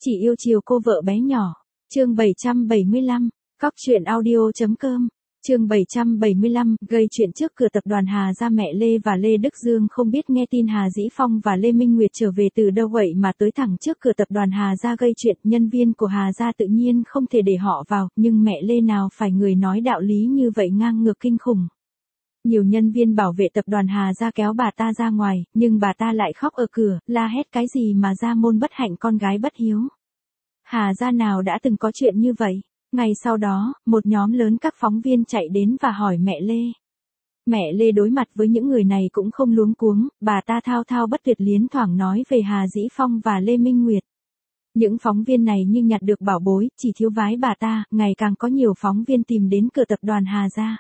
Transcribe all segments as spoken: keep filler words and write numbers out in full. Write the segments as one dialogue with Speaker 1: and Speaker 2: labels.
Speaker 1: Chỉ yêu chiều cô vợ bé nhỏ. Chương bảy trăm bảy mươi lăm, cóc truyện audio.com. Chương bảy trăm bảy mươi lăm, gây chuyện trước cửa tập đoàn Hà Gia. Mẹ Lê và Lê Đức Dương không biết nghe tin Hà Dĩ Phong và Lê Minh Nguyệt trở về từ đâu vậy mà tới thẳng trước cửa tập đoàn Hà Gia gây chuyện. Nhân viên của Hà Gia tự nhiên không thể để họ vào, nhưng mẹ Lê nào phải người nói đạo lý như vậy, ngang ngược kinh khủng. Nhiều nhân viên bảo vệ tập đoàn Hà Gia kéo bà ta ra ngoài, nhưng bà ta lại khóc ở cửa, la hét cái gì mà gia môn bất hạnh, con gái bất hiếu. Hà Gia nào đã từng có chuyện như vậy. Ngày sau đó, một nhóm lớn các phóng viên chạy đến và hỏi mẹ Lê. Mẹ Lê đối mặt với những người này cũng không luống cuống, bà ta thao thao bất tuyệt liến thoảng nói về Hà Dĩ Phong và Lê Minh Nguyệt. Những phóng viên này như nhặt được bảo bối, chỉ thiếu vái bà ta. Ngày càng có nhiều phóng viên tìm đến cửa tập đoàn Hà Gia.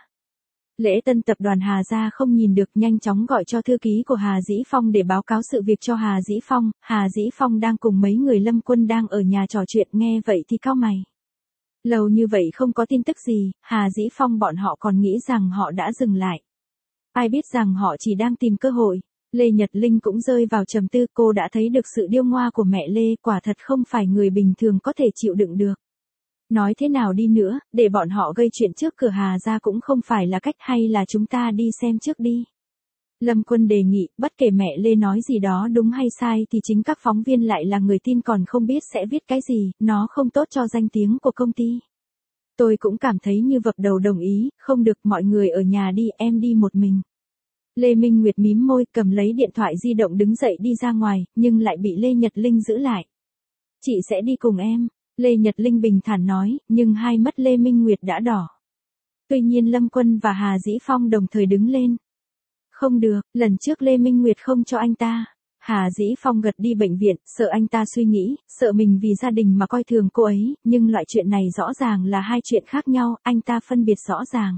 Speaker 1: Lễ tân tập đoàn Hà Gia không nhìn được, nhanh chóng gọi cho thư ký của Hà Dĩ Phong để báo cáo sự việc cho Hà Dĩ Phong. Hà Dĩ Phong đang cùng mấy người Lâm Quân đang ở nhà trò chuyện, nghe vậy thì cau mày. Lâu như vậy không có tin tức gì, Hà Dĩ Phong bọn họ còn nghĩ rằng họ đã dừng lại. Ai biết rằng họ chỉ đang tìm cơ hội. Lê Nhật Linh cũng rơi vào trầm tư, cô đã thấy được sự điêu ngoa của mẹ Lê, quả thật không phải người bình thường có thể chịu đựng được. Nói thế nào đi nữa, để bọn họ gây chuyện trước cửa Hà Gia cũng không phải là cách, hay là chúng ta đi xem trước đi. Lâm Quân đề nghị, bất kể mẹ Lê nói gì đó đúng hay sai thì chính các phóng viên lại là người tin, còn không biết sẽ viết cái gì, nó không tốt cho danh tiếng của công ty. Tôi cũng cảm thấy như vập đầu đồng ý, không được, mọi người ở nhà đi, em đi một mình. Lê Minh Nguyệt mím môi, cầm lấy điện thoại di động đứng dậy đi ra ngoài, nhưng lại bị Lê Nhật Linh giữ lại. Chị sẽ đi cùng em. Lê Nhật Linh bình thản nói, nhưng hai mắt Lê Minh Nguyệt đã đỏ. Tuy nhiên Lâm Quân và Hà Dĩ Phong đồng thời đứng lên. Không được, lần trước Lê Minh Nguyệt không cho anh ta. Hà Dĩ Phong gật đi bệnh viện, sợ anh ta suy nghĩ, sợ mình vì gia đình mà coi thường cô ấy, nhưng loại chuyện này rõ ràng là hai chuyện khác nhau, anh ta phân biệt rõ ràng.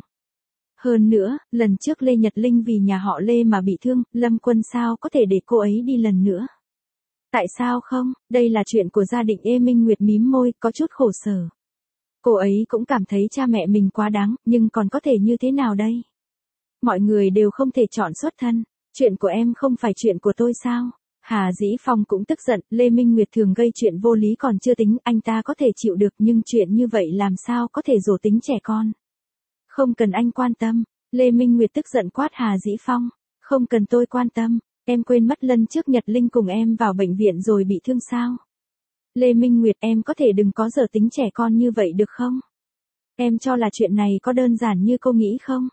Speaker 1: Hơn nữa, lần trước Lê Nhật Linh vì nhà họ Lê mà bị thương, Lâm Quân sao có thể để cô ấy đi lần nữa. Tại sao không, đây là chuyện của gia đình. Lê Minh Nguyệt mím môi, có chút khổ sở. Cô ấy cũng cảm thấy cha mẹ mình quá đáng, nhưng còn có thể như thế nào đây? Mọi người đều không thể chọn xuất thân. Chuyện của em không phải chuyện của tôi sao? Hà Dĩ Phong cũng tức giận, Lê Minh Nguyệt thường gây chuyện vô lý còn chưa tính, anh ta có thể chịu được, nhưng chuyện như vậy làm sao có thể dỗ tính trẻ con? Không cần anh quan tâm. Lê Minh Nguyệt tức giận quát Hà Dĩ Phong. Không cần tôi quan tâm. Em quên mất lần trước Nhật Linh cùng em vào bệnh viện rồi bị thương sao? Lê Minh Nguyệt, em có thể đừng có dở tính trẻ con như vậy được không? Em cho là chuyện này có đơn giản như cô nghĩ không?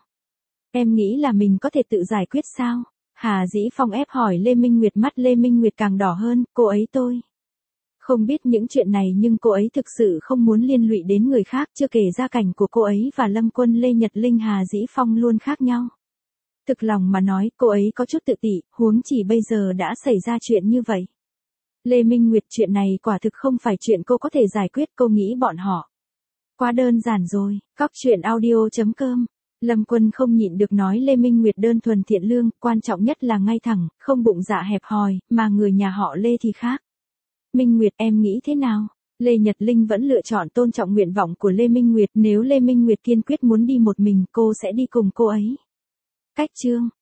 Speaker 1: Em nghĩ là mình có thể tự giải quyết sao? Hà Dĩ Phong ép hỏi Lê Minh Nguyệt. Mắt Lê Minh Nguyệt càng đỏ hơn, cô ấy tôi không biết những chuyện này, nhưng cô ấy thực sự không muốn liên lụy đến người khác, chưa kể gia cảnh của cô ấy và Lâm Quân, Lê Nhật Linh, Hà Dĩ Phong luôn khác nhau. Thực lòng mà nói, cô ấy có chút tự tỷ, huống chỉ bây giờ đã xảy ra chuyện như vậy. Lê Minh Nguyệt, chuyện này quả thực không phải chuyện cô có thể giải quyết, cô nghĩ bọn họ quá đơn giản rồi. Cóc truyện audio.com. Lâm Quân không nhịn được nói Lê Minh Nguyệt đơn thuần thiện lương, quan trọng nhất là ngay thẳng, không bụng dạ hẹp hòi, mà người nhà họ Lê thì khác. Minh Nguyệt, em nghĩ thế nào? Lê Nhật Linh vẫn lựa chọn tôn trọng nguyện vọng của Lê Minh Nguyệt, nếu Lê Minh Nguyệt kiên quyết muốn đi một mình, cô sẽ đi cùng cô ấy. Cách chương